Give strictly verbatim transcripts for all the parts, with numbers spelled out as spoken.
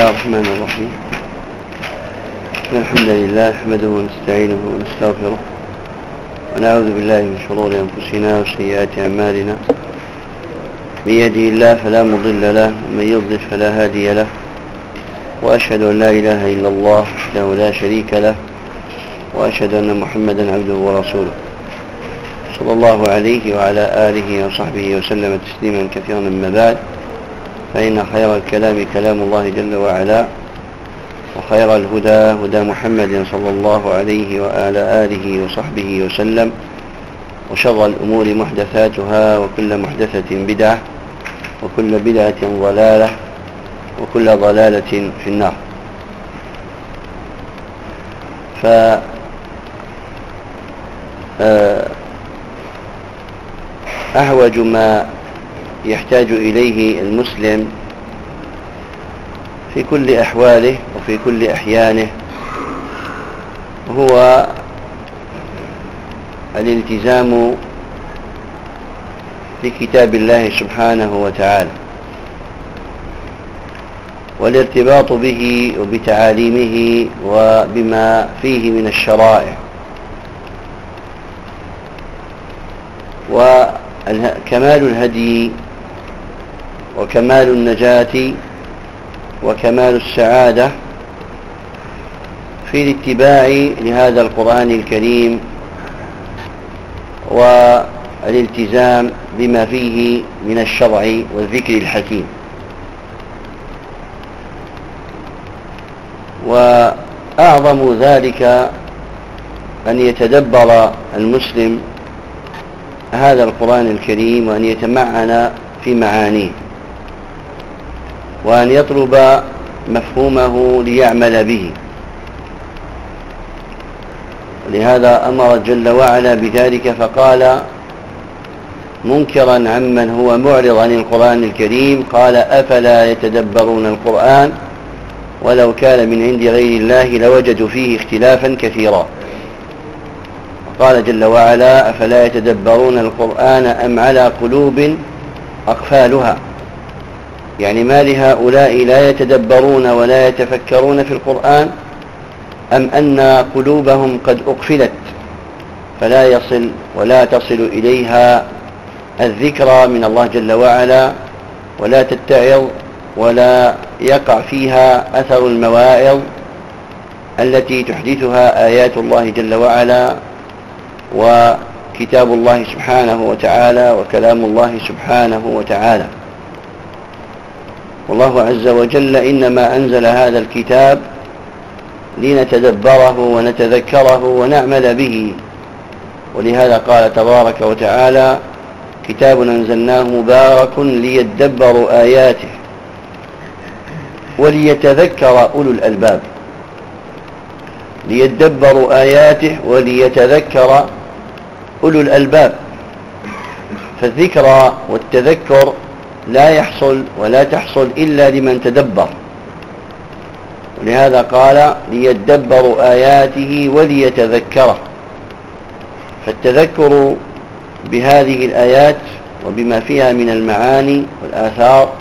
الله الرحمن الرحيم. الحمد لله نحمده ونستعينه ونستغفره ونعوذ بالله من شرور أنفسنا وسيئات أعمالنا. من يهده الله فلا مضل له ومن يضلل فلا هادي له، وأشهد أن لا إله إلا الله وحده لا شريك له، وأشهد أن محمدا عبده ورسوله صلى الله عليه وعلى آله وصحبه وسلم تسليما كثيرا. أما بعد، فإن خير الكلام كلام الله جل وعلا، وخير الهدى هدى محمد صلى الله عليه وعلى آله وصحبه وسلم، وشر الأمور محدثاتها، وكل محدثة بدعة، وكل بدعة ضلالة، وكل ضلالة في النار. ف أحوج ما يحتاج إليه المسلم في كل أحواله وفي كل أحيانه هو الالتزام بكتاب الله سبحانه وتعالى، والارتباط به وبتعاليمه وبما فيه من الشرائع، وكمال الهدي وكمال النجاة وكمال السعادة في الاتباع لهذا القرآن الكريم والالتزام بما فيه من الشرع والذكر الحكيم. وأعظم ذلك أن يتدبر المسلم هذا القرآن الكريم، وأن يتمعن في معانيه، وأن يطلب مفهومه ليعمل به. ولهذا أمر جل وعلا بذلك فقال منكرا عمن هو معرض عن القرآن الكريم، قال أفلا يتدبرون القرآن ولو كان من عند غير الله لوجدوا فيه اختلافا كثيرا. قال جل وعلا أفلا يتدبرون القرآن أم على قلوب أقفالها، يعني ما لهؤلاء لا يتدبرون ولا يتفكرون في القرآن، أم أن قلوبهم قد أقفلت فلا يصل ولا تصل إليها الذكرى من الله جل وعلا، ولا تتعظ ولا يقع فيها أثر المواعظ التي تحدثها آيات الله جل وعلا وكتاب الله سبحانه وتعالى وكلام الله سبحانه وتعالى. والله عز وجل إنما أنزل هذا الكتاب لنتدبره ونتذكره ونعمل به، ولهذا قال تبارك وتعالى كتاب أنزلناه مبارك ليدبروا آياته وليتذكر أولو الألباب. ليدبروا آياته وليتذكر أولو الألباب. فالذكرى والتذكر لا يحصل ولا تحصل إلا لمن تدبر، ولهذا قال ليدبروا آياته وليتذكره. فالتذكر بهذه الآيات وبما فيها من المعاني والآثار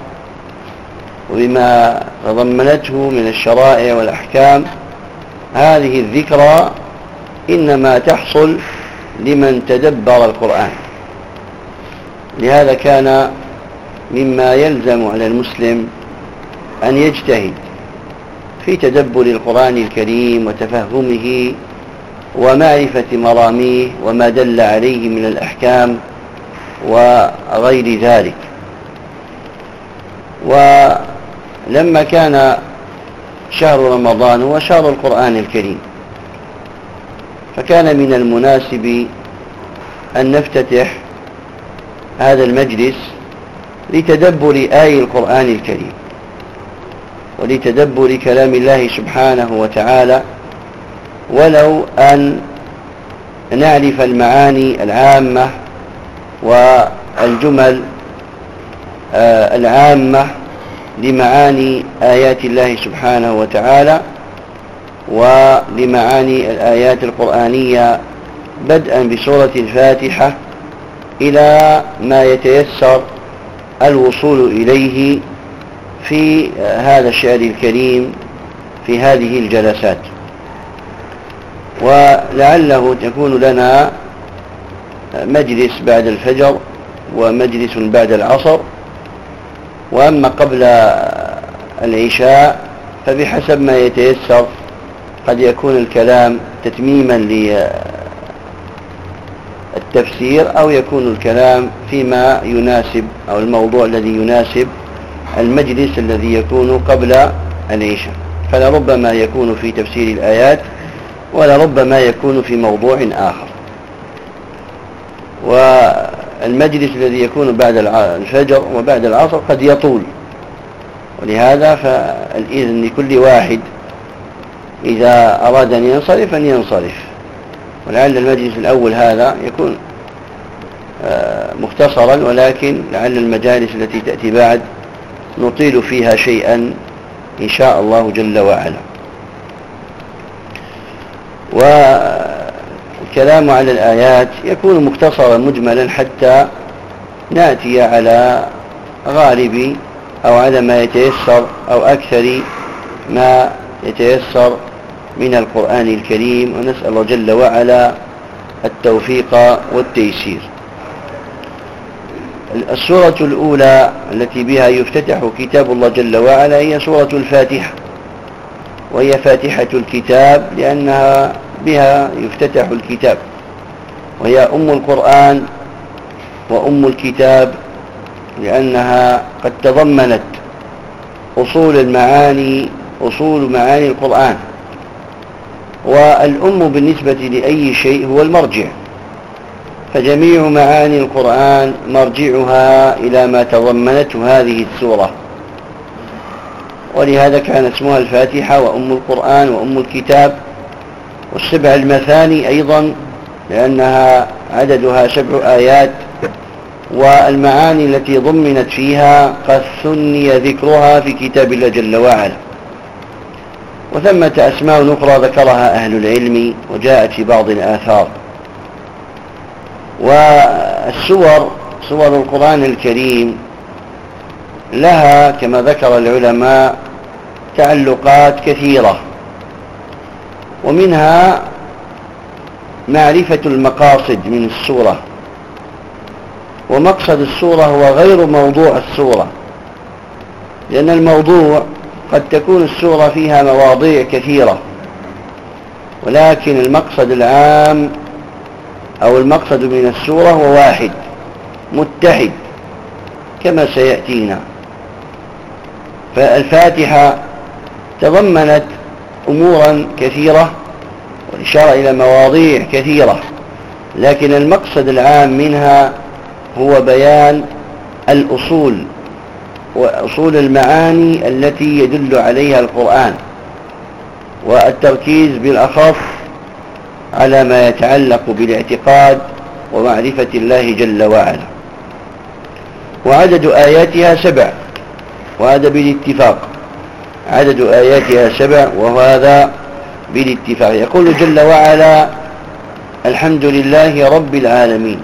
وبما تضمنته من الشرائع والأحكام، هذه الذكرى إنما تحصل لمن تدبر القرآن. لهذا كان مما يلزم على المسلم أن يجتهد في تدبر القرآن الكريم وتفهمه ومعرفة مراميه وما دل عليه من الأحكام وغير ذلك. ولما كان شهر رمضان هو شهر القرآن الكريم، فكان من المناسب أن نفتتح هذا المجلس لتدبر آي القرآن الكريم ولتدبر كلام الله سبحانه وتعالى، ولو أن نعرف المعاني العامة والجمل العامة لمعاني آيات الله سبحانه وتعالى ولمعاني الآيات القرآنية، بدءا بسورة الفاتحة إلى ما يتيسر الوصول إليه في هذا الشعر الكريم في هذه الجلسات، ولعله تكون لنا مجلس بعد الفجر ومجلس بعد العصر، وأما قبل العشاء فبحسب ما يتيسر، قد يكون الكلام تتميما للتفسير أو يكون الكلام فيما يناسب أو الموضوع الذي يناسب المجلس الذي يكون قبل العشاء، فلربما يكون في تفسير الآيات ولربما يكون في موضوع آخر. والمجلس الذي يكون بعد الفجر وبعد العصر قد يطول، ولهذا فالإذن لكل واحد إذا أراد أن ينصرف أن ينصرف، ولعل المجلس الأول هذا يكون مختصرا، ولكن لعل المجالس التي تأتي بعد نطيل فيها شيئا إن شاء الله جل وعلا. والكلام على الآيات يكون مختصرا مجملا حتى نأتي على غالب أو على ما يتيسر أو أكثر ما يتيسر من القرآن الكريم، ونسأل الله جل وعلا التوفيق والتيسير. السورة الأولى التي بها يفتتح كتاب الله جل وعلا هي سورة الفاتحة، وهي فاتحة الكتاب لأنها بها يفتتح الكتاب، وهي أم القرآن وأم الكتاب لأنها قد تضمنت أصول المعاني أصول معاني القرآن، والأم بالنسبة لأي شيء هو المرجع، فجميع معاني القرآن مرجعها إلى ما تضمنته هذه السورة، ولهذا كان اسمها الفاتحة وأم القرآن وأم الكتاب. والسبع المثاني أيضا لأنها عددها سبع آيات، والمعاني التي ضمنت فيها قد ثني ذكرها في كتاب الله جل وعلا. وثمة أسماء أخرى ذكرها أهل العلم وجاءت في بعض الآثار. والسور سور القرآن الكريم لها كما ذكر العلماء تعلقات كثيرة، ومنها معرفة المقاصد من السورة، ومقصد السورة هو غير موضوع السورة، لأن الموضوع قد تكون السورة فيها مواضيع كثيرة، ولكن المقصد العام أو المقصد من السورة هو واحد متحد كما سيأتينا. فالفاتحة تضمنت أمورا كثيرة والإشارة إلى مواضيع كثيرة، لكن المقصد العام منها هو بيان الأصول وأصول المعاني التي يدل عليها القرآن، والتركيز بالأخص على ما يتعلق بالاعتقاد ومعرفة الله جل وعلا. وعدد آياتها سبع، وهذا بالاتفاق، عدد آياتها سبع وهذا بالاتفاق. يقول جل وعلا: الحمد لله رب العالمين.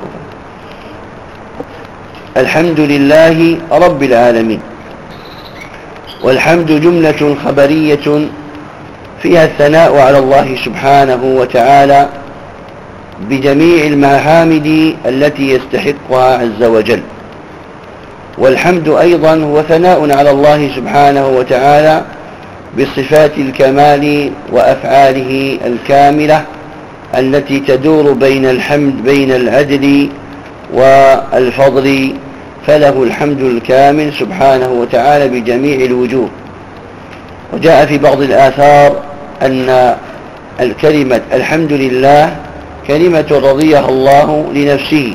الحمد لله رب العالمين. والحمد جملة خبرية فيها الثناء على الله سبحانه وتعالى بجميع المحامد التي يستحقها عز وجل. والحمد أيضا هو ثناء على الله سبحانه وتعالى بصفات الكمال وأفعاله الكاملة التي تدور بين الحمد بين العدل والفضل، فله الحمد الكامل سبحانه وتعالى بجميع الوجوه. وجاء في بعض الآثار أن الكلمة الحمد لله كلمة رضيها الله لنفسه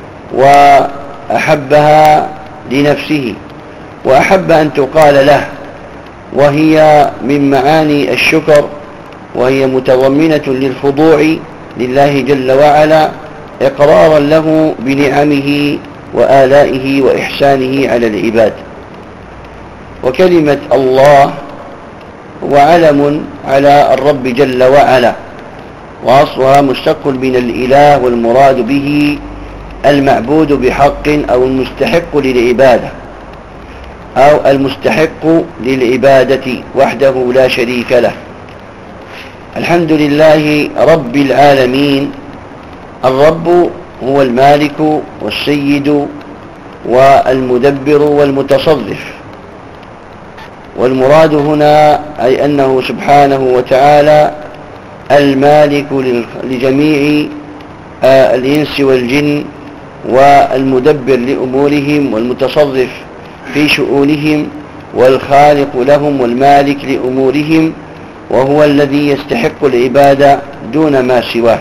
وأحبها لنفسه وأحب أن تقال له، وهي من معاني الشكر، وهي متضمنة للخضوع لله جل وعلا إقرارا له بنعمه وآلائه وإحسانه على العباد. وكلمة الله هو علم على الرب جل وعلا، وأصلها مشتق من الإله، والمراد به المعبود بحق أو المستحق للعبادة. أو المستحق للعبادة وحده لا شريك له. الحمد لله رب العالمين. الرب هو المالك والسيد والمدبر والمتصرف، والمراد هنا أي أنه سبحانه وتعالى المالك لجميع الإنس والجن، والمدبر لأمورهم، والمتصرف في شؤونهم، والخالق لهم والمالك لأمورهم، وهو الذي يستحق العبادة دون ما سواه.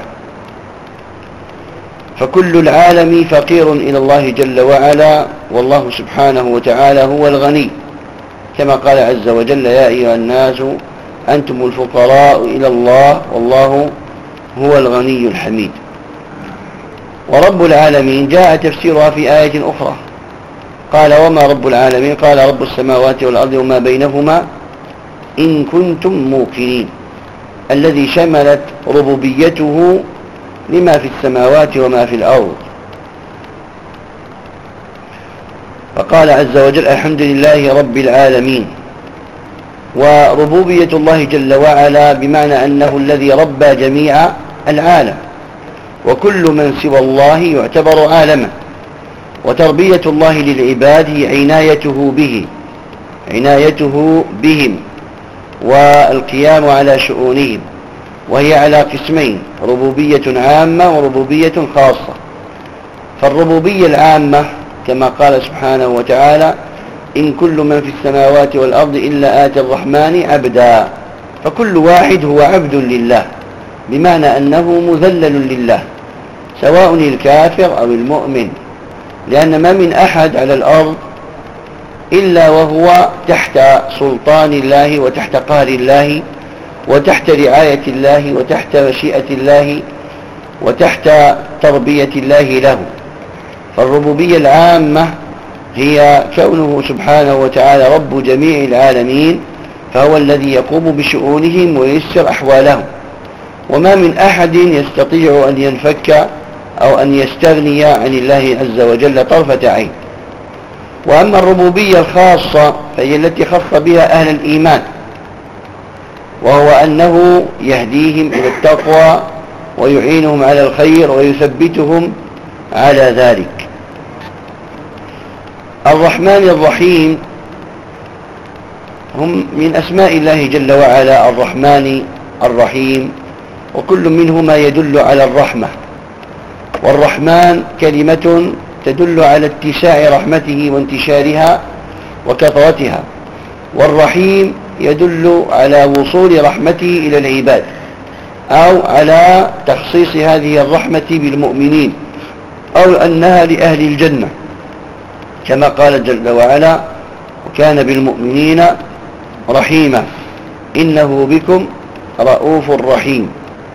فكل العالم فقير إلى الله جل وعلا، والله سبحانه وتعالى هو الغني، كما قال عز وجل: يا أيها الناس أنتم الفقراء إلى الله والله هو الغني الحميد. ورب العالمين جاء تفسيرها في آية أخرى، قال: وما رب العالمين؟ قال: رب السماوات والأرض وما بينهما إن كنتم موقنين، الذي شملت ربوبيته لما في السماوات وما في الأرض. فقال عز وجل: الحمد لله رب العالمين. وربوبية الله جل وعلا بمعنى أنه الذي ربى جميع العالم، وكل من سوى الله يعتبر عالما. وتربية الله للعباد هي عنايته به عنايته بهم والقيام على شؤونهم، وهي على قسمين: ربوبية عامة وربوبية خاصة. فالربوبية العامة كما قال سبحانه وتعالى: إن كل من في السماوات والأرض إلا آتي الرحمن عبدا. فكل واحد هو عبد لله، بمعنى أنه مذلل لله، سواء الكافر أو المؤمن، لأن ما من أحد على الأرض إلا وهو تحت سلطان الله وتحت قهر الله وتحت رعاية الله وتحت مشيئة الله وتحت تربية الله له. فالربوبية العامة هي كونه سبحانه وتعالى رب جميع العالمين، فهو الذي يقوم بشؤونهم وييسر أحوالهم، وما من أحد يستطيع أن ينفك أو أن يستغني عن الله عز وجل طرفة عين. وأما الربوبية الخاصة فهي التي خص بها أهل الإيمان، وهو أنه يهديهم إلى التقوى ويعينهم على الخير ويثبتهم على ذلك. الرحمن الرحيم هم من أسماء الله جل وعلا، الرحمن الرحيم، وكل منهما يدل على الرحمة. والرحمن كلمة تدل على اتساع رحمته وانتشارها وكثرتها، والرحيم يدل على وصول رحمته إلى العباد أو على تخصيص هذه الرحمة بالمؤمنين، أو أنها لأهل الجنة، كما قال جل وعلا: وكان بالمؤمنين رحيما إنه بكم رؤوف رحيم.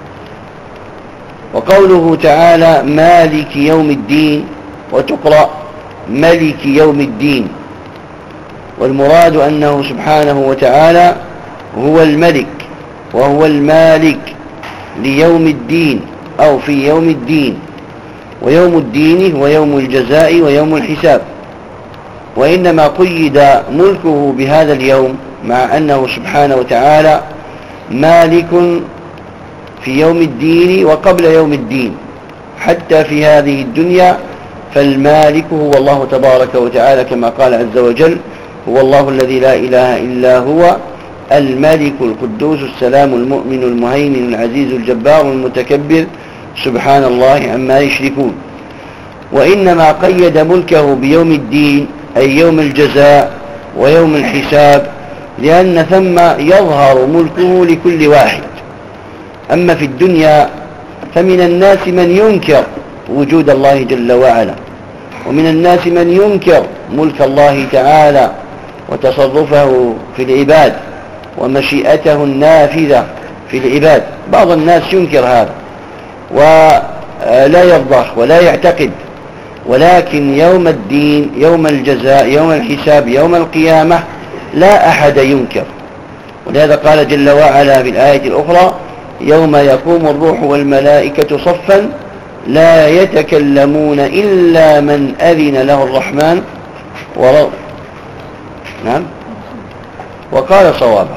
وقوله تعالى: مالك يوم الدين، وتقرأ ملك يوم الدين، والمراد أنه سبحانه وتعالى هو الملك وهو المالك ليوم الدين أو في يوم الدين. ويوم الدين هو يوم الجزاء ويوم الحساب، وإنما قيد ملكه بهذا اليوم مع أنه سبحانه وتعالى مالك في يوم الدين وقبل يوم الدين. حتى في هذه الدنيا فالمالك هو الله تبارك وتعالى، كما قال عز وجل: هو الله الذي لا إله إلا هو الملك القدوس السلام المؤمن المهيمن العزيز الجبار المتكبر سبحان الله عما يشركون. وإنما قيد ملكه بيوم الدين أي يوم الجزاء ويوم الحساب، لأن ثم يظهر ملكه لكل واحد. أما في الدنيا فمن الناس من ينكر وجود الله جل وعلا، ومن الناس من ينكر ملك الله تعالى وتصرفه في العباد ومشيئته النافذة في العباد. بعض الناس ينكر هذا ولا يرضى ولا يعتقد، ولكن يوم الدين، يوم الجزاء، يوم الحساب، يوم القيامة لا أحد ينكر. ولهذا قال جل وعلا في الآية الأخرى: يوم يقوم الروح والملائكة صفا لا يتكلمون إلا من أذن له الرحمن ورضي. نعم، وقال صوابا.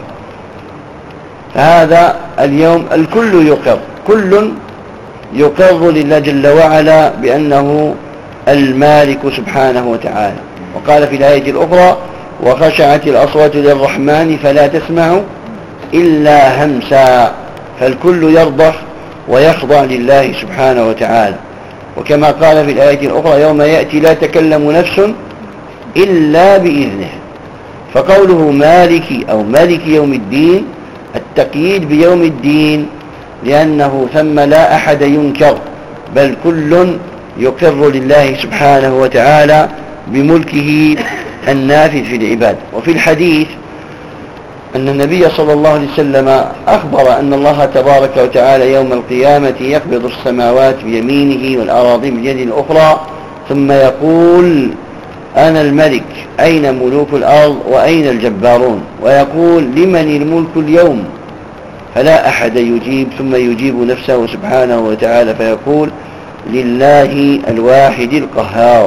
فهذا اليوم الكل يقر، كل يقر لله جل وعلا بأنه المالك سبحانه وتعالى. وقال في الآية الأخرى: وخشعت الأصوات للرحمن فلا تسمع إلا همسا. فالكل يرضى ويخضع لله سبحانه وتعالى. وكما قال في الآية الأخرى: يوم يأتي لا تكلم نفس إلا بإذنه. فقوله مالك أو مالك يوم الدين التقييد بيوم الدين، لأنه ثم لا أحد ينكر، بل كل يقر لله سبحانه وتعالى بملكه النافذ في العباد. وفي الحديث أن النبي صلى الله عليه وسلم أخبر أن الله تبارك وتعالى يوم القيامة يقبض السماوات بيمينه والأراضي باليد الأخرى، ثم يقول: أنا الملك، أين ملوك الأرض وأين الجبارون؟ ويقول: لمن الملك اليوم؟ فلا أحد يجيب، ثم يجيب نفسه سبحانه وتعالى فيقول: لله الواحد القهار.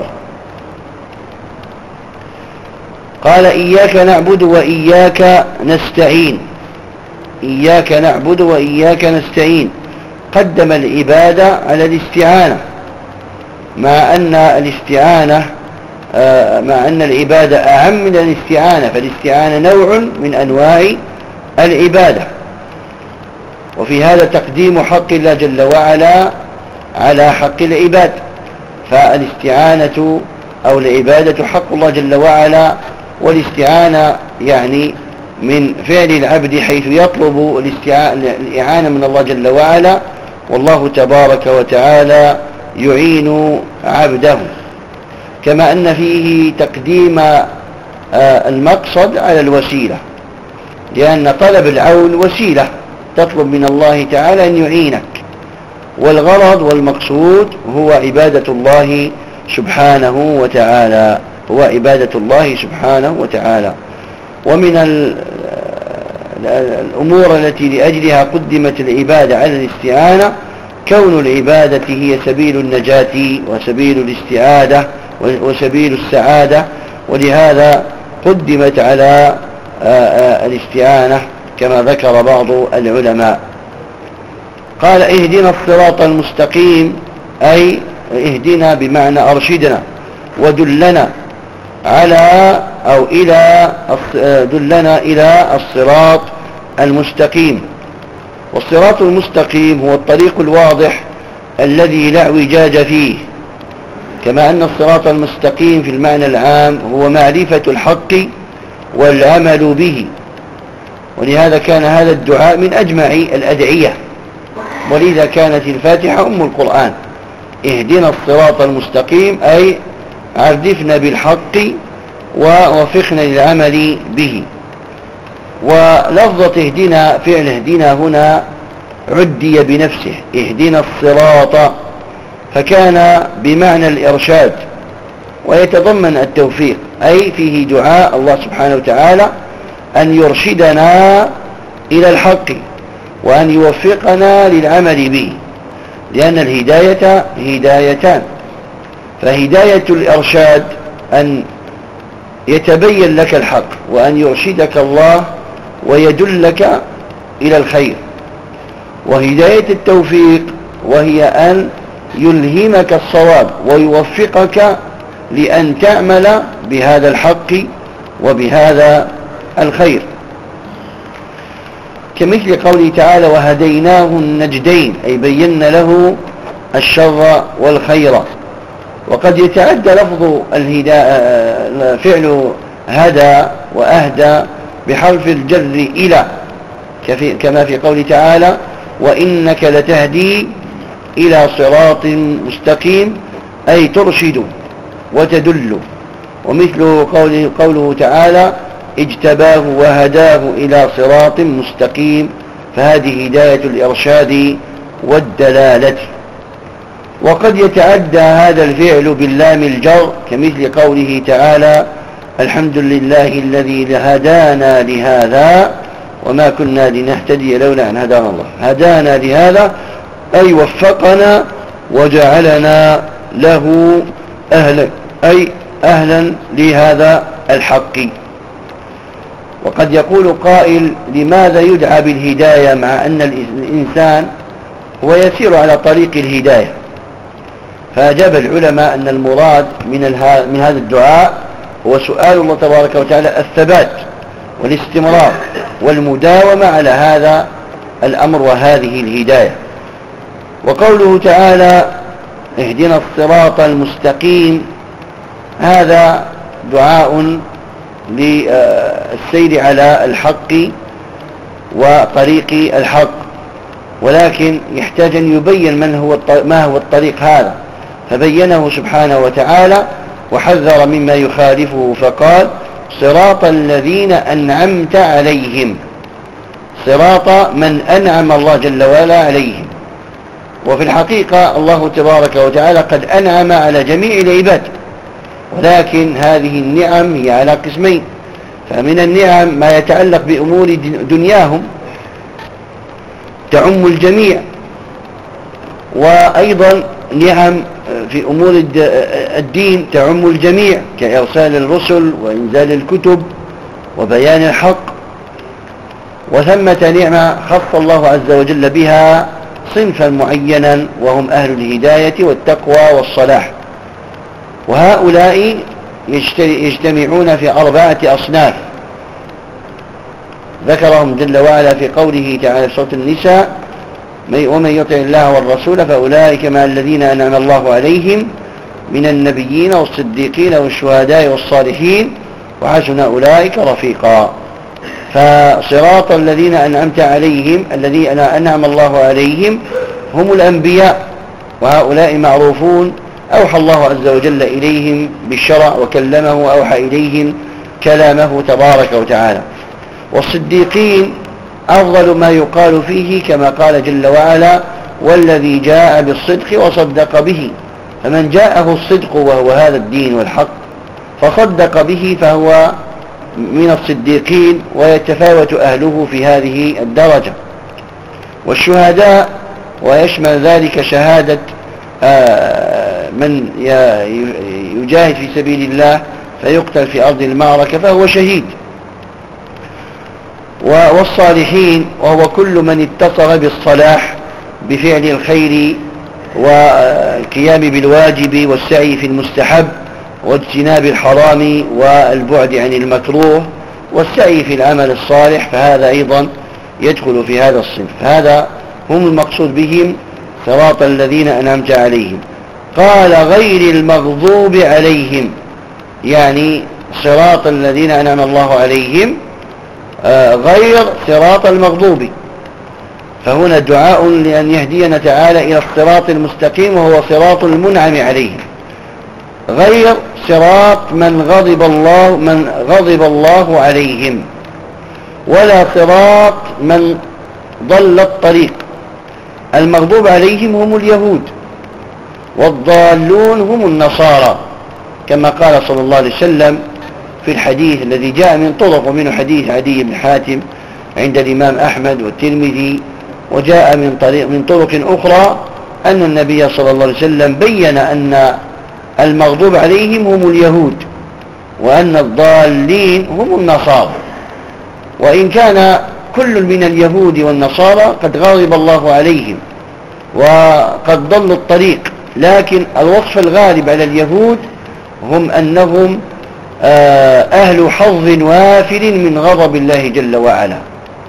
قال: إياك نعبد وإياك نستعين. إياك نعبد وإياك نستعين، قدم العبادة على الاستعانة، مع أن الاستعانة مع أن العبادة أعم من الاستعانة، فالاستعانة نوع من أنواع العبادة. وفي هذا تقديم حق الله جل وعلا على حق العباد، فالاستعانة أو العبادة حق الله جل وعلا، والاستعانة يعني من فعل العبد حيث يطلب الإعانة من الله جل وعلا، والله تبارك وتعالى يعين عبده. كما أن فيه تقديم المقصد على الوسيلة، لأن طلب العون وسيلة تطلب من الله تعالى أن يعينك، والغرض والمقصود هو عبادة الله سبحانه وتعالى، هو عبادة الله سبحانه وتعالى. ومن الأمور التي لأجلها قدمت العبادة على الاستعانة كون العبادة هي سبيل النجاة وسبيل الاستعادة وسبيل السعادة، ولهذا قدمت على الاستعانة كما ذكر بعض العلماء. قال: اهدنا الصراط المستقيم، أي اهدنا بمعنى أرشدنا ودلنا على أو إلى دلنا إلى الصراط المستقيم. والصراط المستقيم هو الطريق الواضح الذي لا اعوجاج فيه، كما أن الصراط المستقيم في المعنى العام هو معرفة الحق والعمل به. ولهذا كان هذا الدعاء من أجمع الأدعية، ولذا كانت الفاتحة أم القرآن. اهدنا الصراط المستقيم أي عرفنا بالحق ووفقنا للعمل به. ولفظة اهدنا، فعل اهدنا هنا عدي بنفسه، اهدنا الصراط، فكان بمعنى الإرشاد، ويتضمن التوفيق، أي فيه دعاء الله سبحانه وتعالى أن يرشدنا إلى الحق وأن يوفقنا للعمل به، لأن الهداية هدايتان. فهداية الإرشاد أن يتبين لك الحق وأن يرشدك الله ويدلك إلى الخير، وهداية التوفيق وهي أن يلهمك الصواب ويوفقك لأن تعمل بهذا الحق وبهذا الخير، كمثل قوله تعالى: وهديناه النجدين، أي بينا له الشر والخير. وقد يتعدى لفظ الهداء فعل هدى وأهدى بحرف الجر إلى، كما في قوله تعالى: وإنك لتهدي إلى صراط مستقيم، أي ترشد وتدل. ومثل قوله, قوله تعالى: اجتباه وهداه إلى صراط مستقيم، فهذه هداية الإرشاد والدلالة. وقد يتعدى هذا الفعل باللام الجر، كمثل قوله تعالى: الحمد لله الذي هدانا لهذا وما كنا لنهتدي لولا أن هدانا الله. هدانا لهذا أي وفقنا وجعلنا له أهلا، أي أهلا لهذا الحق. وقد يقول قائل: لماذا يدعى بالهداية مع أن الإنسان هو يسير على طريق الهداية؟ فأجاب العلماء أن المراد من, من هذا الدعاء هو سؤال الله تبارك وتعالى الثبات والاستمرار والمداومة على هذا الأمر وهذه الهداية. وقوله تعالى: اهدنا الصراط المستقيم، هذا دعاء للسير على الحق وطريق الحق، ولكن يحتاج أن يبين من هو ما هو الطريق هذا، فبينه سبحانه وتعالى وحذر مما يخالفه فقال: صراط الذين أنعمت عليهم، صراط من أنعم الله جل وعلا عليهم. وفي الحقيقة الله تبارك وتعالى قد أنعم على جميع العباد، ولكن هذه النعم هي على قسمين. فمن النعم ما يتعلق بأمور دنياهم تعم الجميع، وأيضا نعم في أمور الدين تعم الجميع كإرسال الرسل وإنزال الكتب وبيان الحق. وثمة نعمة خص الله عز وجل بها صنفا معينا وهم أهل الهداية والتقوى والصلاح، وهؤلاء يجتمعون في أربعة أصناف ذكرهم جل وعلا في قوله تعالى في سورة النساء: ومن يطع الله والرسول فأولئك مع الذين أنعم الله عليهم من النبيين والصديقين والشهداء والصالحين وحسن أولئك رفيقا. فصراط الذين أنعمت عليهم الذين أنعم الله عليهم هم الأنبياء، وهؤلاء معروفون أوحى الله عز وجل إليهم بالشرع وكلمه وأوحى إليهم كلامه تبارك وتعالى. والصديقين أفضل ما يقال فيه كما قال جل وعلا: والذي جاء بالصدق وصدق به. فمن جاءه الصدق وهو هذا الدين والحق فصدق به فهو من الصديقين، ويتفاوت أهله في هذه الدرجة. والشهداء ويشمل ذلك شهادة من يجاهد في سبيل الله فيقتل في أرض المعركة فهو شهيد. والصالحين وهو كل من اتصل بالصلاح بفعل الخير والقيام بالواجب والسعي في المستحب واجتناب الحرام والبعد عن المكروه والسعي في العمل الصالح، فهذا أيضا يدخل في هذا الصنف. هذا هم المقصود بهم صراط الذين أنعمت عليهم. قال: غير المغضوب عليهم، يعني صراط الذين أنعم الله عليهم غير صراط المغضوب. فهنا دعاء لأن يهدينا تعالى إلى الصراط المستقيم وهو صراط المنعم عليهم، غير صراط من غضب الله من غضب الله عليهم، ولا صراط من ضل الطريق. المغضوب عليهم هم اليهود، والضالون هم النصارى، كما قال صلى الله عليه وسلم في الحديث الذي جاء من طرق، ومنه حديث عدي بن حاتم عند الإمام أحمد والترمذي، وجاء من طريق من طرق أخرى أن النبي صلى الله عليه وسلم بين أن المغضوب عليهم هم اليهود، وأن الضالين هم النصارى. وإن كان كل من اليهود والنصارى قد غضب الله عليهم وقد ضلوا الطريق، لكن الوصف الغالب على اليهود هم أنهم أهل حظ وافر من غضب الله جل وعلا،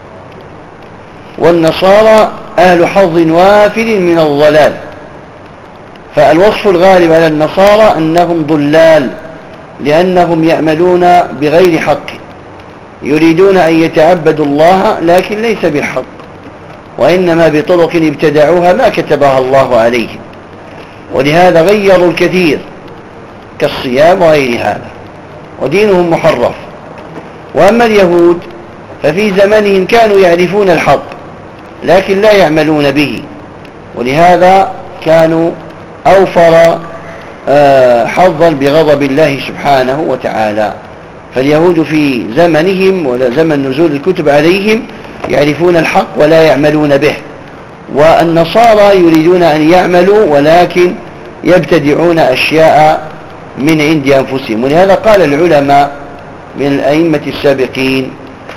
والنصارى أهل حظ وافر من الضلال. فالوصف الغالب على النصارى أنهم ضلال، لأنهم يعملون بغير حق، يريدون أن يتعبدوا الله لكن ليس بالحق، وإنما بطرق ابتدعوها ما كتبها الله عليهم، ولهذا غيروا الكثير كالصيام وغير هذا، ودينهم محرف. وأما اليهود ففي زمنهم كانوا يعرفون الحق لكن لا يعملون به، ولهذا كانوا أوفر حظا بغضب الله سبحانه وتعالى. فاليهود في زمنهم ولا زمن نزول الكتب عليهم يعرفون الحق ولا يعملون به، والنصارى يريدون أن يعملوا ولكن يبتدعون أشياء من عند أنفسهم. ولهذا قال العلماء من الأئمة السابقين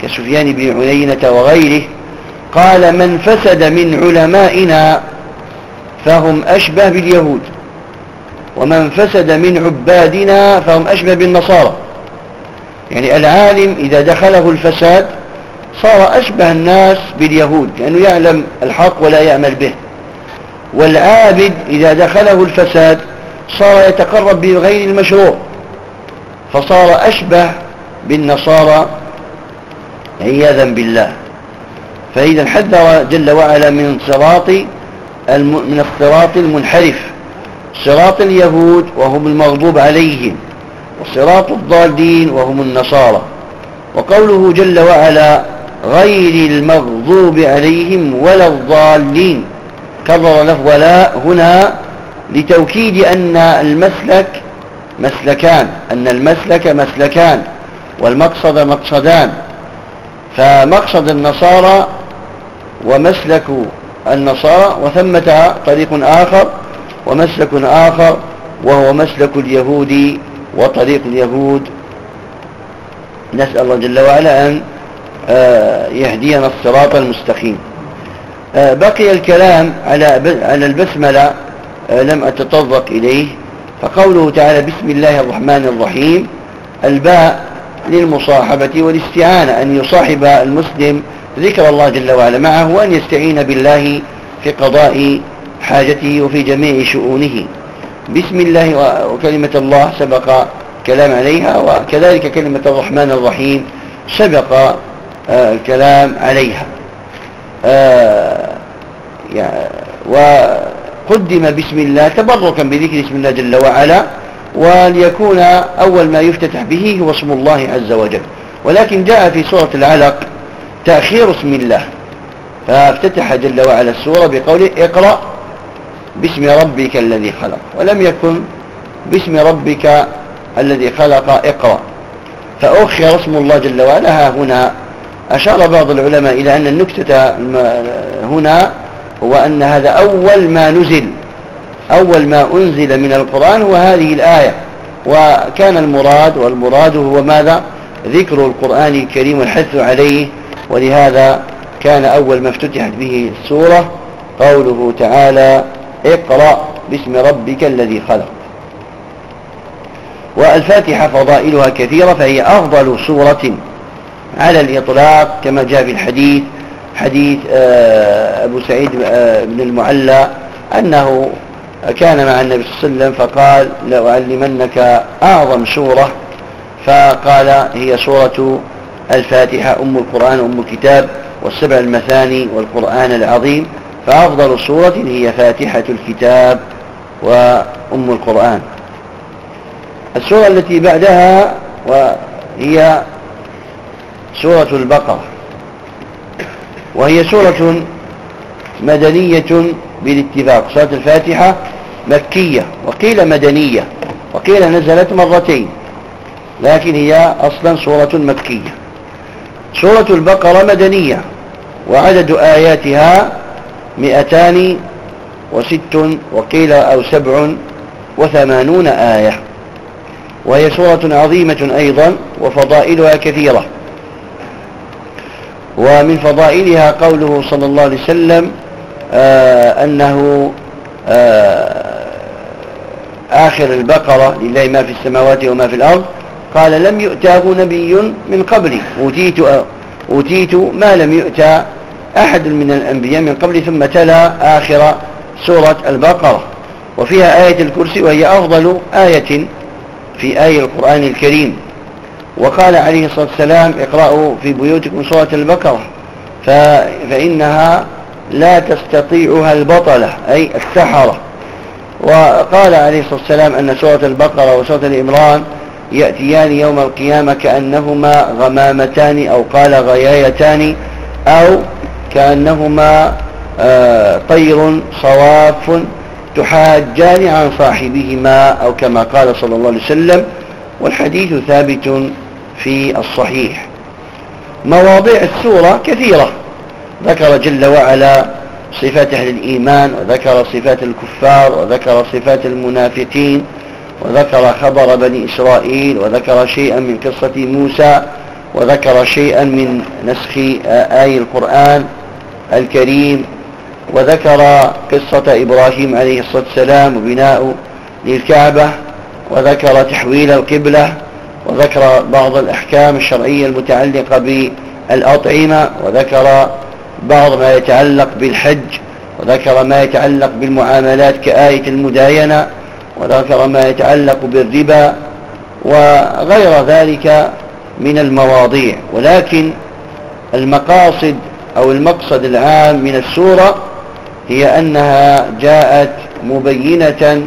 كسفيان بن عيينة وغيره، قال: من فسد من علمائنا فهم أشبه باليهود، ومن فسد من عبادنا فهم أشبه بالنصارى. يعني العالم إذا دخله الفساد صار أشبه الناس باليهود، لأنه يعلم الحق ولا يعمل به. والعابد إذا دخله الفساد صار يتقرب بغير المشروع، فصار أشبه بالنصارى عياذا بالله. فإذا حذر جل وعلا من صراط من الصراط المنحرف، صراط اليهود وهم المغضوب عليهم، وصراط الضالين وهم النصارى. وقوله جل وعلا: غير المغضوب عليهم ولا الضالين، كرر له ولا هنا لتوكيد أن المسلك مسلكان، أن المسلك مسلكان والمقصد مقصدان. فمقصد النصارى ومسلك النصارى، وثمة طريق آخر ومسلك آخر وهو مسلك اليهود وطريق اليهود. نسأل الله جل وعلا أن يهدينا الصراط المستقيم. بقي الكلام على البسملة لم أتطرق إليه، فقوله تعالى: بسم الله الرحمن الرحيم، الباء للمصاحبة والاستعانة، أن يصاحب المسلم ذكر الله جل وعلا معه، وأن يستعين بالله في قضاء حاجته وفي جميع شؤونه. بسم الله وكلمة الله سبق كلام عليها، وكذلك كلمة الرحمن الرحيم سبق الكلام عليها. وقدم بسم الله تبركا بذكر اسم الله جل وعلا، وليكون أول ما يفتتح به هو اسم الله عز وجل. ولكن جاء في سورة العلق تأخير اسم الله، فافتتح جل وعلا السورة بقوله: اقرأ باسم ربك الذي خلق، ولم يكن باسم ربك الذي خلق اقرأ، فأخر اسم الله جل وعلا هنا. أشار بعض العلماء إلى أن النكتة هنا هو أن هذا أول ما نزل، أول ما أنزل من القرآن هو هذه الآية، وكان المراد والمراد هو ماذا؟ ذكر القرآن الكريم والحث عليه، ولهذا كان أول ما افتتحت به السورة قوله تعالى: اقرأ باسم ربك الذي خلق. والفاتحة فضائلها كثيرة، فهي أفضل سورة على الإطلاق، كما جاء في الحديث، حديث أبو سعيد بن المعلى أنه كان مع النبي صلى الله عليه وسلم فقال: لأعلمنك أعظم سورة، فقال: هي سورة الفاتحة، أم القرآن وأم الكتاب والسبع المثاني والقرآن العظيم، فأفضل سورة هي فاتحة الكتاب وأم القرآن. السورة التي بعدها وهي سورة البقرة، وهي سورة مدنية بالاتفاق. سورة الفاتحة مكية، وقيل مدنية، وقيل نزلت مرتين، لكن هي أصلا سورة مكية. سورة البقرة مدنية، وعدد آياتها مئتان وست، وقيل أو سبع وثمانون آية، وهي سورة عظيمة أيضا، وفضائلها كثيرة. ومن فضائلها قوله صلى الله عليه وسلم آه أنه آه آخر البقرة: لله ما في السماوات وما في الأرض، قال: لم يؤتاه نبي من قبلي، أوتيت, أوتيت ما لم يؤتى أحد من الأنبياء من قبلي، ثم تلا آخر سورة البقرة، وفيها آية الكرسي، وهي أفضل آية في آية القرآن الكريم. وقال عليه الصلاة والسلام: اقرأوا في بيوتكم سورة البقرة فإنها لا تستطيعها البطلة، أي السحرة. وقال عليه الصلاة والسلام أن سورة البقرة وسورة العمران يأتيان يوم القيامة كأنهما غمامتان، أو قال غيايتان، أو كأنهما طير صواف تحاجان عن صاحبهما، أو كما قال صلى الله عليه وسلم. والحديث ثابت في الصحيح. مواضيع السورة كثيرة، ذكر جل وعلا صفات أهل الإيمان، وذكر صفات الكفار، وذكر صفات المنافقين، وذكر خبر بني إسرائيل، وذكر شيئا من قصة موسى، وذكر شيئا من نسخ آي القرآن الكريم، وذكر قصة إبراهيم عليه الصلاة والسلام وبناء للكعبة، وذكر تحويل القبلة، وذكر بعض الأحكام الشرعية المتعلقة بالأطعمة، وذكر بعض ما يتعلق بالحج، وذكر ما يتعلق بالمعاملات كآية المداينة، وذكر ما يتعلق بالربا وغير ذلك من المواضيع. ولكن المقاصد أو المقصد العام من السورة هي أنها جاءت مبينة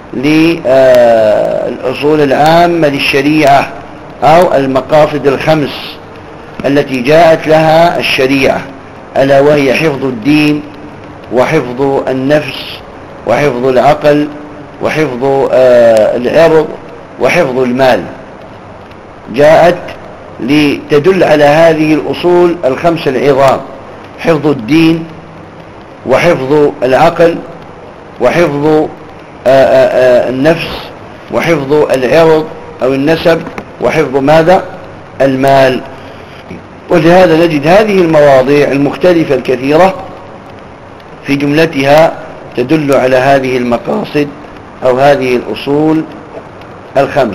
للأصول العامة للشريعة أو المقاصد الخمس التي جاءت لها الشريعة، ألا وهي حفظ الدين وحفظ النفس وحفظ العقل وحفظ العرض وحفظ المال. جاءت لتدل على هذه الأصول الخمس العظام: حفظ الدين وحفظ العقل وحفظ النفس وحفظ العرض أو النسب وحفظ ماذا؟ المال. ولهذا نجد هذه المواضيع المختلفة الكثيرة في جملتها تدل على هذه المقاصد أو هذه الأصول الخمس.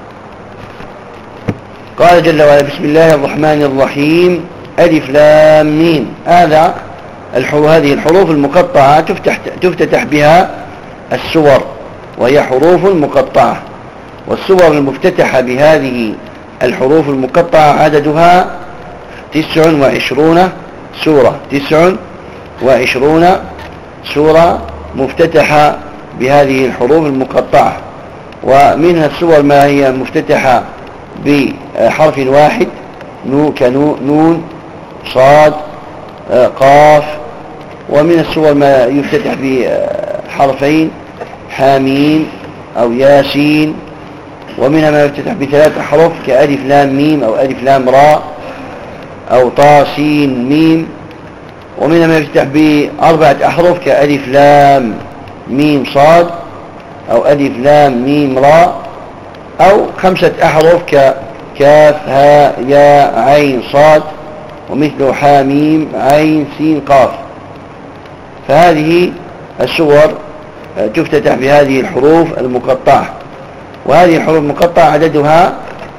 قال جل وعلا: بسم الله الرحمن الرحيم، ألف لام ميم. هذا الحروف هذه الحروف المقطعة تفتح تفتتح بها السور، وهي حروف مقطعة. والسور المفتتحة بهذه الحروف المقطعة عددها تسع وعشرون سورة تسع وعشرون سورة مفتتحة بهذه الحروف المقطعة. ومنها السور ما هي مفتتحة بحرف واحد كنون صاد قاف، ومن السور ما يفتتح بحرفين حاميم أو ياسين، ومنها ما يفتتح بثلاث أحرف كألف لام ميم أو ألف لام راء أو طا سين ميم، ومنها ما يفتتح بأربعة أحرف كألف لام ميم صاد أو ألف لام ميم راء، أو خمسة أحرف ككاف ها يا عين صاد ومثل حاميم عين سين قاف. فهذه السور تفتتح بهذه الحروف المقطعة، وهذه الحروف المقطعة عددها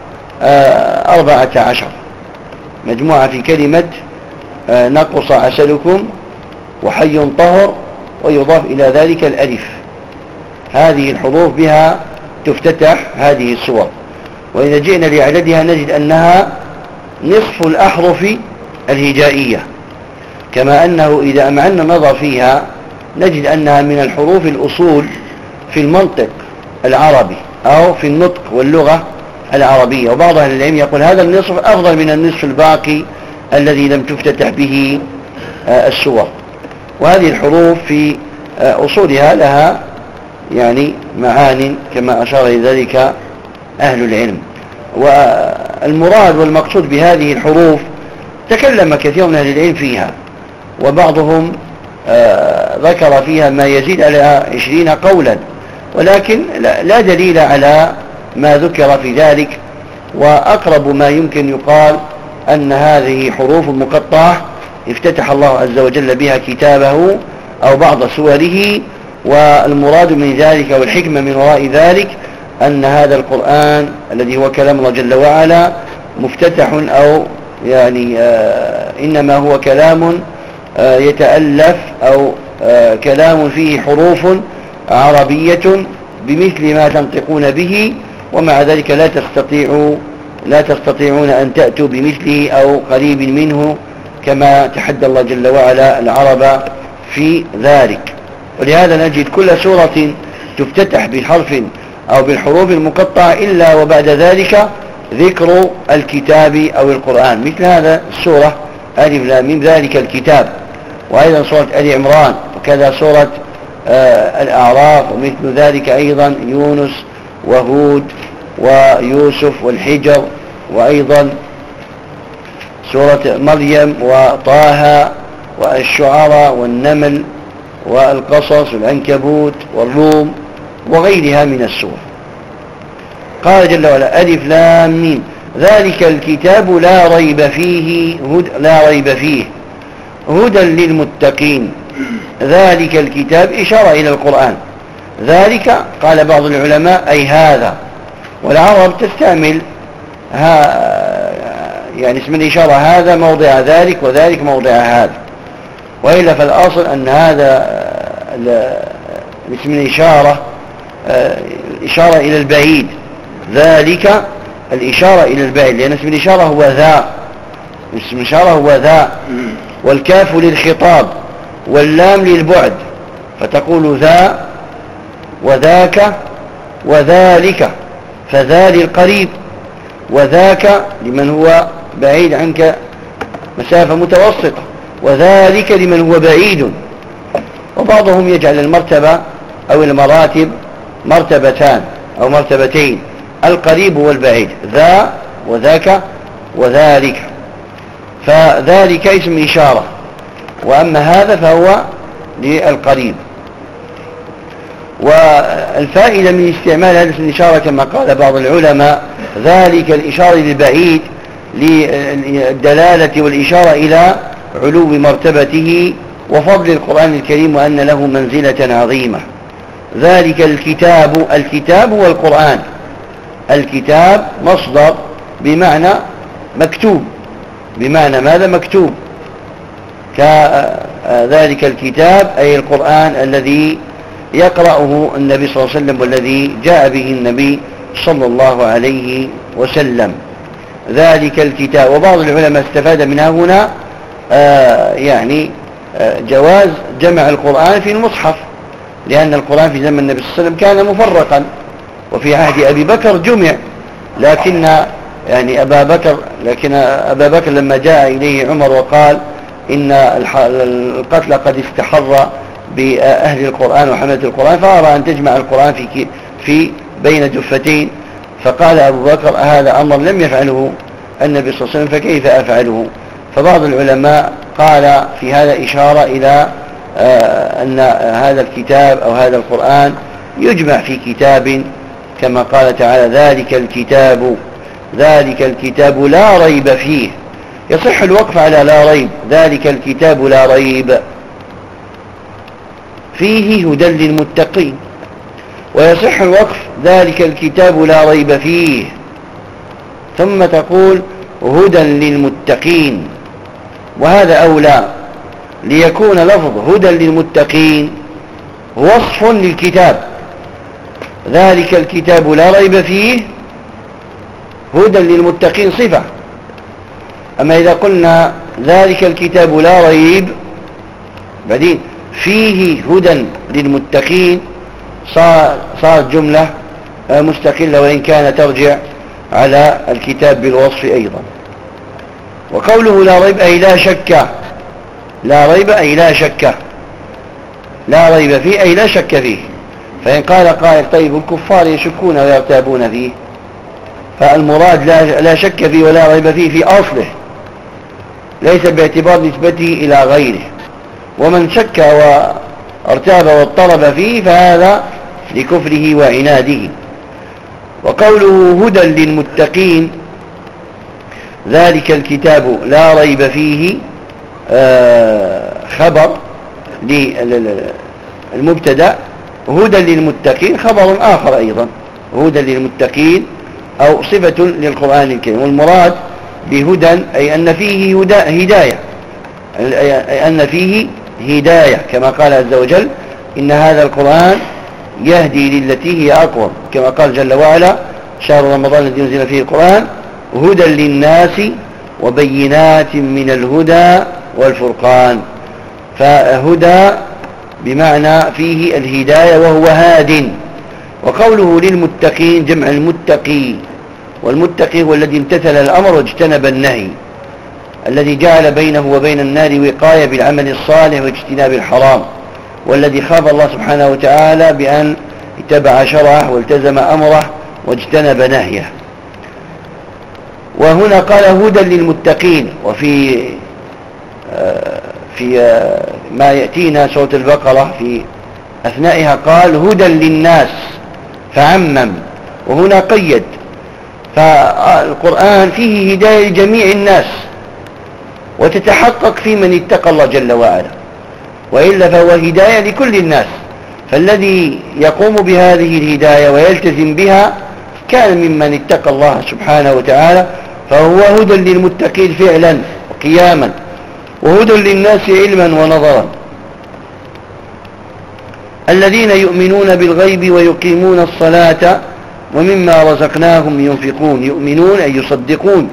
أربعة عشر مجموعة في كلمة نقص عسلكم وحي طهر، ويضاف إلى ذلك الألف. هذه الحروف بها تفتتح هذه السور. وإذا جئنا لعددها نجد أنها نصف الأحرف الهجائية، كما أنه إذا أمعنا النظر فيها نجد أنها من الحروف الأصول في المنطق العربي أو في النطق واللغة العربية. وبعض أهل العلم يقول هذا النصف أفضل من النصف الباقي الذي لم تفتتح به السور. وهذه الحروف في أصولها لها يعني معان كما أشار إلى ذلك أهل العلم. والمراد والمقصود بهذه الحروف تكلم كثير من أهل العلم فيها، وبعضهم ذكر فيها ما يزيد على عشرين قولا، ولكن لا دليل على ما ذكر في ذلك. وأقرب ما يمكن يقال أن هذه حروف مقطعة افتتح الله عز وجل بها كتابه أو بعض سوره، والمراد من ذلك والحكمة من وراء ذلك أن هذا القرآن الذي هو كلام الله جل وعلا مفتتح، أو يعني آه إنما هو كلام آه يتألف أو آه كلام فيه حروف عربية بمثل ما تنطقون به، ومع ذلك لا تستطيعوا لا تستطيعون أن تأتوا بمثله أو قريب منه، كما تحدى الله جل وعلا العرب في ذلك. ولهذا نجد كل سورة تفتتح بحرف أو بالحروف المقطعة إلا وبعد ذلك ذكر الكتاب أو القرآن، مثل هذا السورة ألف لام ميم ذلك الكتاب، وأيضا سورة آل عمران، وكذا سورة آه الأعراف، ومثل ذلك أيضا يونس وهود ويوسف والحجر، وأيضا سورة مريم وطه والشعراء والنمل والقصص والعنكبوت والروم وغيرها من السور. قال جل وعلا: ألف لام ميم. ذلك الكتاب لا ريب فيه هد لا ريب فيه هدى للمتقين. ذلك الكتاب إشارة إلى القرآن. ذلك قال بعض العلماء أي هذا، والعرب تستعمل ها يعني اسم الإشارة هذا موضع ذلك وذلك موضع هذا، وإلا فالأصل أن هذا اسم الإشارة إشارة إلى البعيد. ذلك الإشارة إلى البعيد، لأن اسم الإشارة هو ذا، اسم الإشارة هو ذا، والكاف للخطاب واللام للبعد، فتقول ذا وذاك وذلك، فذا للقريب وذاك لمن هو بعيد عنك مسافة متوسطة، وذلك لمن هو بعيد. وبعضهم يجعل المرتبة أو المراتب مرتبتان أو مرتبتين، القريب والبعيد، ذا وذاك وذلك، فذلك اسم إشارة، وأما هذا فهو للقريب. والفائدة من استعمال هذا اسم الإشارة كما قال بعض العلماء، ذلك الإشارة للبعيد للدلالة والإشارة إلى علو مرتبته وفضل القرآن الكريم وأن له منزلة عظيمة. ذلك الكتاب، الكتاب هو القرآن، الكتاب مصدر بمعنى مكتوب، بمعنى ماذا؟ مكتوب. كذلك الكتاب أي القرآن الذي يقرأه النبي صلى الله عليه وسلم والذي جاء به النبي صلى الله عليه وسلم. ذلك الكتاب. وبعض العلماء استفاد منها هنا آه يعني آه جواز جمع القرآن في المصحف، لأن القرآن في زمن النبي صلى الله عليه وسلم كان مفرقا، وفي عهد أبي بكر جمع، لكن يعني أبا بكر لكن أبا بكر لما جاء إليه عمر وقال إن القتل قد استحر بأهل القرآن وحملة القرآن، فأرى أن تجمع القرآن في في بين جفتين، فقال أبو بكر هذا أمر لم يفعله النبي صلى الله عليه وسلم فكيف أفعله؟ فبعض العلماء قال في هذا إشارة إلى أن هذا الكتاب أو هذا القرآن يجمع في كتاب، كما قال تعالى ذلك الكتاب، ذلك الكتاب لا ريب فيه. يصح الوقف على لا ريب، ذلك الكتاب لا ريب فيه هدى للمتقين، ويصح الوقف ذلك الكتاب لا ريب فيه، ثم تقول هدى للمتقين، وهذا أولى، ليكون لفظ هدى للمتقين وصف للكتاب. ذلك الكتاب لا ريب فيه هدى للمتقين صفة. أما إذا قلنا ذلك الكتاب لا ريب بعدين فيه هدى للمتقين صارت جملة مستقلة، وإن كان ترجع على الكتاب بالوصف أيضا. وقوله لا ريب أي لا شك، لا ريب أي لا شك، لا ريب فيه أي لا شك فيه. فإن قال قائل طيب الكفار يشكون ويرتابون فيه، فالمراد لا, لا شك فيه ولا ريب فيه في أصله، ليس باعتبار نسبته إلى غيره. ومن شك وارتاب واضطرب فيه فهذا لكفره وعناده. وقوله هدى للمتقين، ذلك الكتاب لا ريب فيه خبر للمبتدأ، هدى للمتقين خبر آخر أيضا، هدى للمتقين أو صفة للقرآن الكريم. والمراد بهدى أي أن فيه هداية، أي أن فيه هداية، كما قال عز وجل إن هذا القرآن يهدي للتي هي أقوم، كما قال جل وعلا شهر رمضان الذي نزل فيه القرآن هدى للناس وبينات من الهدى والفرقان. فهدى بمعنى فيه الهداية وهو هاد. وقوله للمتقين جمع المتقي، والمتقي هو الذي امتثل الأمر واجتنب النهي، الذي جعل بينه وبين النار وقاية بالعمل الصالح واجتناب الحرام، والذي خاف الله سبحانه وتعالى بأن اتبع شرعه والتزم أمره واجتنب نهيه. وهنا قال هدى للمتقين، وفي في ما يأتينا سورة البقرة في أثنائها قال هدى للناس فعمم، وهنا قيد، فالقرآن فيه هداية لجميع الناس، وتتحقق في من اتقى الله جل وعلا، وإلا فهو هداية لكل الناس. فالذي يقوم بهذه الهداية ويلتزم بها كان ممن اتقى الله سبحانه وتعالى، فهو هدى للمتقين فعلا وقياما، وهدى للناس علما ونظرا. الذين يؤمنون بالغيب ويقيمون الصلاة ومما رزقناهم ينفقون. يؤمنون أي يصدقون.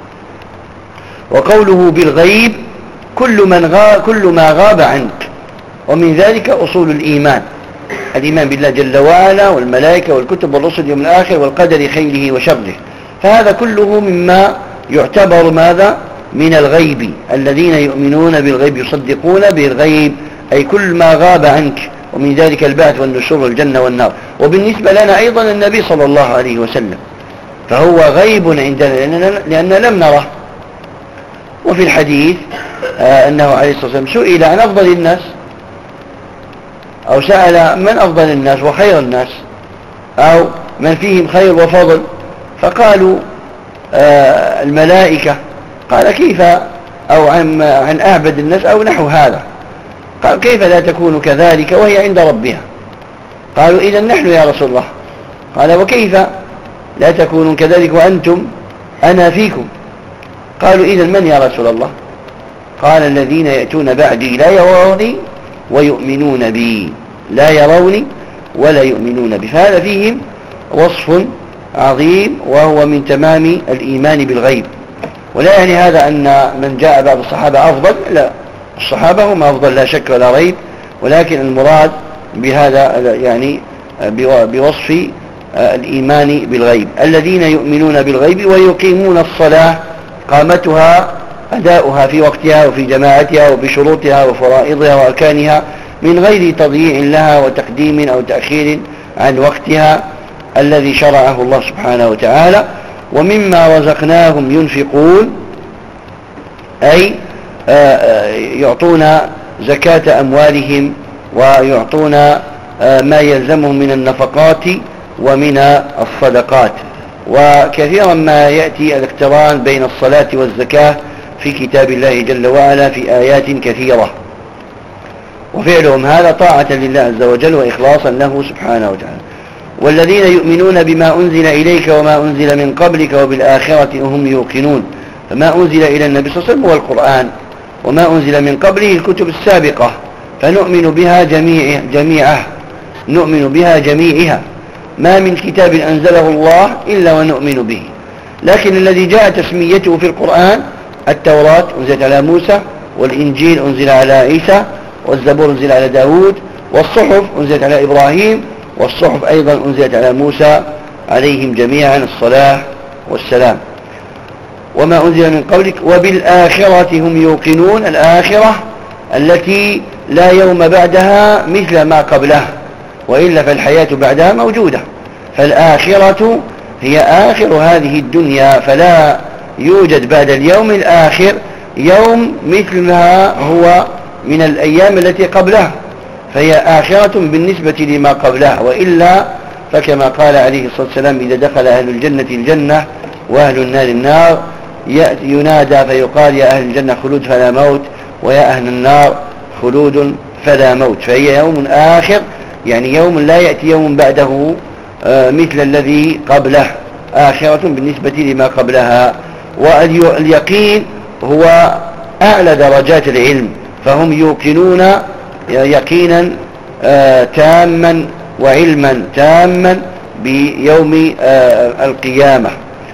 وقوله بالغيب كل, من غا كل ما غاب عنك، ومن ذلك أصول الإيمان: الإيمان بالله جل وعلا والملائكة والكتب والرسل واليوم الآخر والقدر خيره وشره. فهذا كله مما يعتبر ماذا؟ من الغيب. الذين يؤمنون بالغيب يصدقون بالغيب، أي كل ما غاب عنك، ومن ذلك البعث والنشور والجنة والنار. وبالنسبة لنا أيضا النبي صلى الله عليه وسلم فهو غيب عندنا لأننا لم نره. وفي الحديث آه أنه عليه الصلاة والسلام سئل عن أفضل الناس، أو سأل من أفضل الناس وخير الناس، أو من فيهم خير وفضل، فقالوا آه الملائكة. قال كيف؟ أو عن, عن أعبد الناس أو نحو هذا. قال كيف لا تكون كذلك وهي عند ربها؟ قالوا إذا نحن يا رسول الله. قال وكيف لا تكونون كذلك وأنتم أنا فيكم؟ قالوا إذا من يا رسول الله؟ قال الذين يأتون بعدي لا يروني ويؤمنون بي. لا يروني ولا يؤمنون بي. فهذا فيهم وصف عظيم، وهو من تمام الإيمان بالغيب. ولا يعني هذا أن من جاء بعد الصحابة أفضل، لا، الصحابة هم أفضل لا شك ولا ريب، ولكن المراد بهذا يعني بوصف الإيمان بالغيب. الذين يؤمنون بالغيب ويقيمون الصلاة، قامتها أداؤها في وقتها وفي جماعتها وبشروطها وفرائضها وأركانها من غير تضييع لها وتقديم أو تأخير عن وقتها الذي شرعه الله سبحانه وتعالى. ومما رزقناهم ينفقون، أي يعطون زكاة أموالهم ويعطون ما يلزمهم من النفقات ومن الصدقات. وكثيرا ما يأتي الاقتران بين الصلاة والزكاة في كتاب الله جل وعلا في آيات كثيرة، وفعلهم هذا طاعة لله عز وجل وإخلاصا له سبحانه وتعالى. والذين يؤمنون بما أنزل إليك وما أنزل من قبلك وبالآخرة هم يوقنون. فما أنزل إلى النبي صلى الله عليه وسلم هو القرآن، وما أنزل من قبله الكتب السابقة، فنؤمن بها جميع جميعها نؤمن بها جميعها. ما من كتاب أنزله الله إلا ونؤمن به. لكن الذي جاء تسميته في القرآن: التوراة أنزلت على موسى، والإنجيل أنزل على عيسى، والزبور أنزل على داود، والصحف أنزلت على إبراهيم، والصحف أيضا أنزلت على موسى عليهم جميعا الصلاة والسلام. وما أنزل من قبلك وبالآخرة هم يوقنون. الآخرة التي لا يوم بعدها مثل ما قبلها، وإلا فالحياة بعدها موجودة. فالآخرة هي آخر هذه الدنيا، فلا يوجد بعد اليوم الآخر يوم مثلها هو من الأيام التي قبلها، فهي آخرة بالنسبة لما قبلها. وإلا فكما قال عليه الصلاة والسلام: إذا دخل أهل الجنة الجنة وأهل النار النار ينادى فيقال: يا أهل الجنة خلود فلا موت، ويا أهل النار خلود فلا موت. فهي يوم آخر، يعني يوم لا يأتي يوم بعده مثل الذي قبله، آخرة بالنسبة لما قبلها. واليقين هو أعلى درجات العلم، فهم يوقنون يقينا تاما وعلما تاما بيوم القيامة.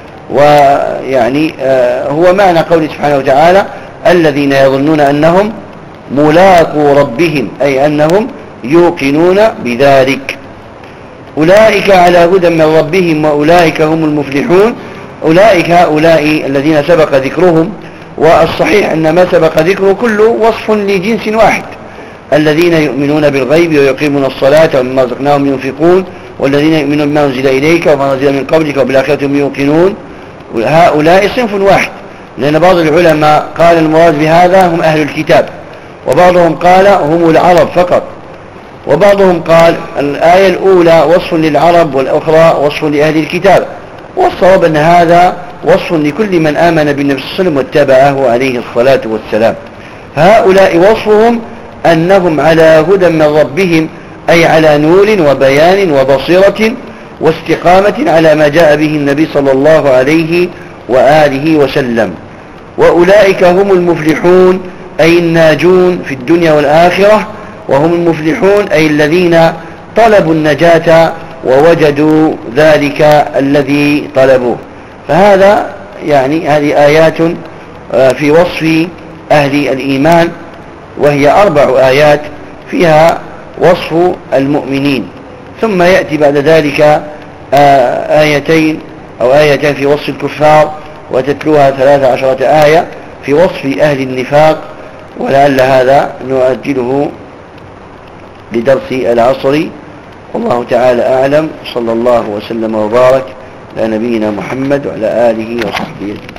ويعني هو معنى قوله سبحانه وتعالى: الذين يظنون أنهم ملاقو ربهم، أي أنهم يوقنون بذلك. أولئك على هدى من ربهم وأولئك هم المفلحون. أولئك هؤلاء الذين سبق ذكرهم، والصحيح أن ما سبق ذكره كله وصف لجنس واحد: الذين يؤمنون بالغيب ويقيمون الصلاة ومما رزقناهم ينفقون، والذين يؤمنون بما أنزل إليك وما أنزل من قبلك وبالآخرة هم يوقنون. هؤلاء صنف واحد، لأن بعض العلماء قال المراد بهذا هم أهل الكتاب، وبعضهم قال هم العرب فقط، وبعضهم قال الآية الأولى وصف للعرب والأخرى وصف لأهل الكتاب. والصواب أن هذا وصف لكل من آمن بالنبي صلى الله عليه وسلم واتبعه عليه الصلاة والسلام. هؤلاء وصفهم أنهم على هدى من ربهم، أي على نور وبيان وبصيرة واستقامة على ما جاء به النبي صلى الله عليه وآله وسلم. وأولئك هم المفلحون، أي الناجون في الدنيا والآخرة، وهم المفلحون أي الذين طلبوا النجاة ووجدوا ذلك الذي طلبوه. فهذا يعني هذه آيات في وصف أهل الإيمان، وهي أربع آيات فيها وصف المؤمنين، ثم يأتي بعد ذلك آيتين أو آيتين في وصف الكفار، وتتلوها ثلاث عشرة آية في وصف أهل النفاق. ولعل هذا نؤجله لدرس العصر، والله تعالى أعلم. صلى الله وسلم وبارك على نبينا محمد وعلى آله وصحبه.